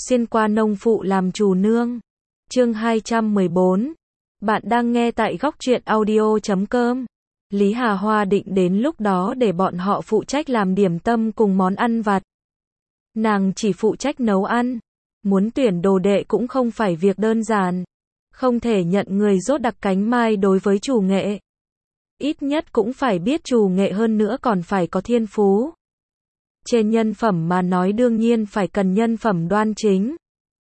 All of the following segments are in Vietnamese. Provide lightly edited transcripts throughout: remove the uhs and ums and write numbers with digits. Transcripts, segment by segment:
Xuyên qua nông phụ làm chủ nương. Chương 214. Bạn đang nghe tại góc truyện audio.com. Lý Hà Hoa định đến lúc đó để bọn họ phụ trách làm điểm tâm cùng món ăn vặt. Nàng chỉ phụ trách nấu ăn. Muốn tuyển đồ đệ cũng không phải việc đơn giản. Không thể nhận người rốt đặc cánh mai đối với chủ nghệ. Ít nhất cũng phải biết chủ nghệ, hơn nữa còn phải có thiên phú. Trên nhân phẩm mà nói đương nhiên phải cần nhân phẩm đoan chính.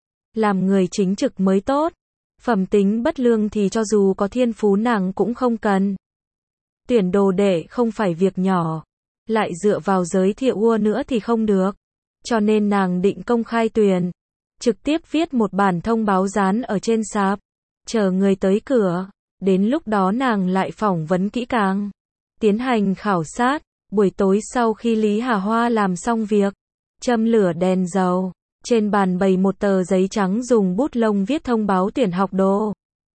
Làm người chính trực mới tốt. Phẩm tính bất lương thì cho dù có thiên phú nàng cũng không cần. Tuyển đồ đệ không phải việc nhỏ. Lại dựa vào giới thiệu nữa thì không được. Cho nên nàng định công khai tuyển. Trực tiếp viết một bản thông báo dán ở trên sạp. Chờ người tới cửa. Đến lúc đó nàng lại phỏng vấn kỹ càng. Tiến hành khảo sát. Buổi tối sau khi Lý Hà Hoa làm xong việc, châm lửa đèn dầu, trên bàn bày một tờ giấy trắng dùng bút lông viết thông báo tuyển học đồ.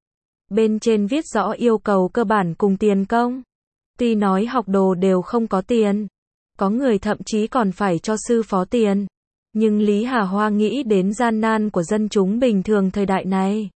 Bên trên viết rõ yêu cầu cơ bản cùng tiền công. Tuy nói học đồ đều không có tiền, có người thậm chí còn phải cho sư phó tiền. Nhưng Lý Hà Hoa nghĩ đến gian nan của dân chúng bình thường thời đại này,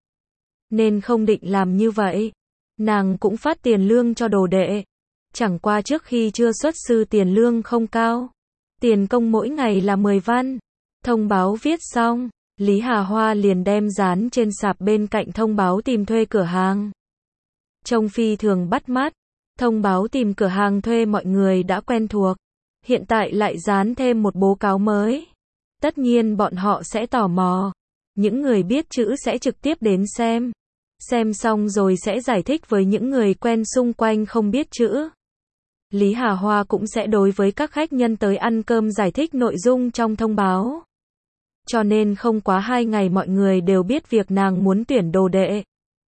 nên không định làm như vậy. Nàng cũng phát tiền lương cho đồ đệ. Chẳng qua trước khi chưa xuất sư tiền lương không cao. Tiền công mỗi ngày là 10 văn. Thông báo viết xong, Lý Hà Hoa liền đem dán trên sạp bên cạnh thông báo tìm thuê cửa hàng. Trông phi thường bắt mắt. Thông báo tìm cửa hàng thuê mọi người đã quen thuộc. Hiện tại lại dán thêm một báo cáo mới. Tất nhiên bọn họ sẽ tò mò. Những người biết chữ sẽ trực tiếp đến xem. Xem xong rồi sẽ giải thích với những người quen xung quanh không biết chữ. Lý Hà Hoa cũng sẽ đối với các khách nhân tới ăn cơm giải thích nội dung trong thông báo. Cho nên không quá 2 ngày mọi người đều biết việc nàng muốn tuyển đồ đệ.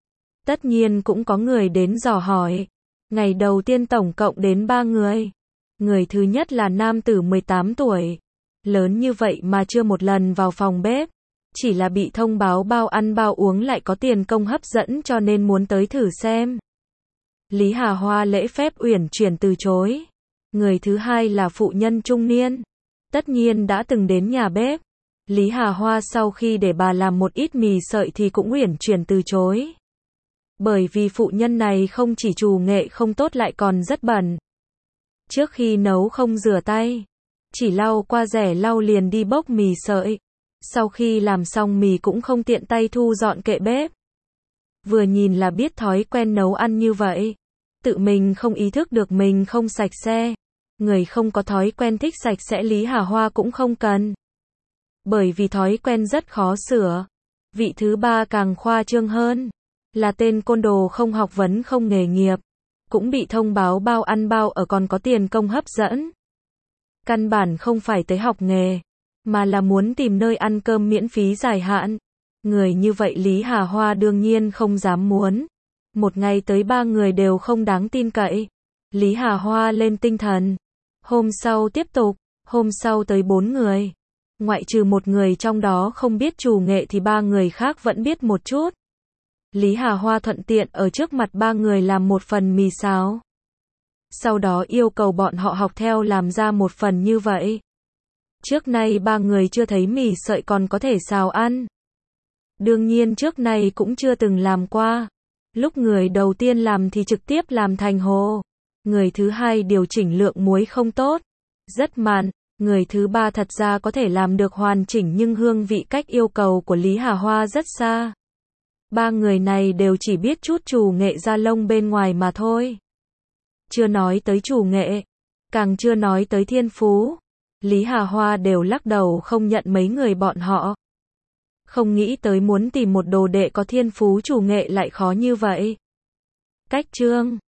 Tất nhiên cũng có người đến dò hỏi. Ngày đầu tiên tổng cộng đến 3 người. Người thứ nhất là nam tử 18 tuổi. Lớn như vậy mà chưa một lần vào phòng bếp. Chỉ là bị thông báo bao ăn bao uống lại có tiền công hấp dẫn cho nên muốn tới thử xem. Lý Hà Hoa lễ phép uyển chuyển từ chối. Người thứ hai là phụ nhân trung niên. Tất nhiên đã từng đến nhà bếp. Lý Hà Hoa sau khi để bà làm một ít mì sợi thì cũng uyển chuyển từ chối. Bởi vì phụ nhân này không chỉ trù nghệ không tốt lại còn rất bẩn. Trước khi nấu không rửa tay. Chỉ lau qua rẻ lau liền đi bốc mì sợi. Sau khi làm xong mì cũng không tiện tay thu dọn kệ bếp. Vừa nhìn là biết thói quen nấu ăn như vậy. Tự mình không ý thức được mình không sạch sẽ. Người không có thói quen thích sạch sẽ Lý Hà Hoa cũng không cần. Bởi vì thói quen rất khó sửa. Vị thứ ba càng khoa trương hơn. Là tên côn đồ không học vấn không nghề nghiệp. Cũng bị thông báo bao ăn bao ở còn có tiền công hấp dẫn. Căn bản không phải tới học nghề. Mà là muốn tìm nơi ăn cơm miễn phí dài hạn. Người như vậy Lý Hà Hoa đương nhiên không dám muốn. Một ngày tới 3 người đều không đáng tin cậy. Lý Hà Hoa lên tinh thần. Hôm sau tiếp tục. Hôm sau tới 4 người. Ngoại trừ một người trong đó không biết chủ nghệ thì 3 người khác vẫn biết một chút. Lý Hà Hoa thuận tiện ở trước mặt 3 người làm một phần mì xào. Sau đó yêu cầu bọn họ học theo làm ra một phần như vậy. Trước nay 3 người chưa thấy mì sợi còn có thể xào ăn. Đương nhiên trước này cũng chưa từng làm qua. Lúc người đầu tiên làm thì trực tiếp làm thành hồ. Người thứ hai điều chỉnh lượng muối không tốt. Rất mặn. Người thứ ba thật ra có thể làm được hoàn chỉnh nhưng hương vị cách yêu cầu của Lý Hà Hoa rất xa. 3 người này đều chỉ biết chút trù nghệ da lông bên ngoài mà thôi. Chưa nói tới trù nghệ. Càng chưa nói tới thiên phú. Lý Hà Hoa đều lắc đầu không nhận mấy người bọn họ. Không nghĩ tới muốn tìm một đồ đệ có thiên phú chủ nghệ lại khó như vậy. Cách chương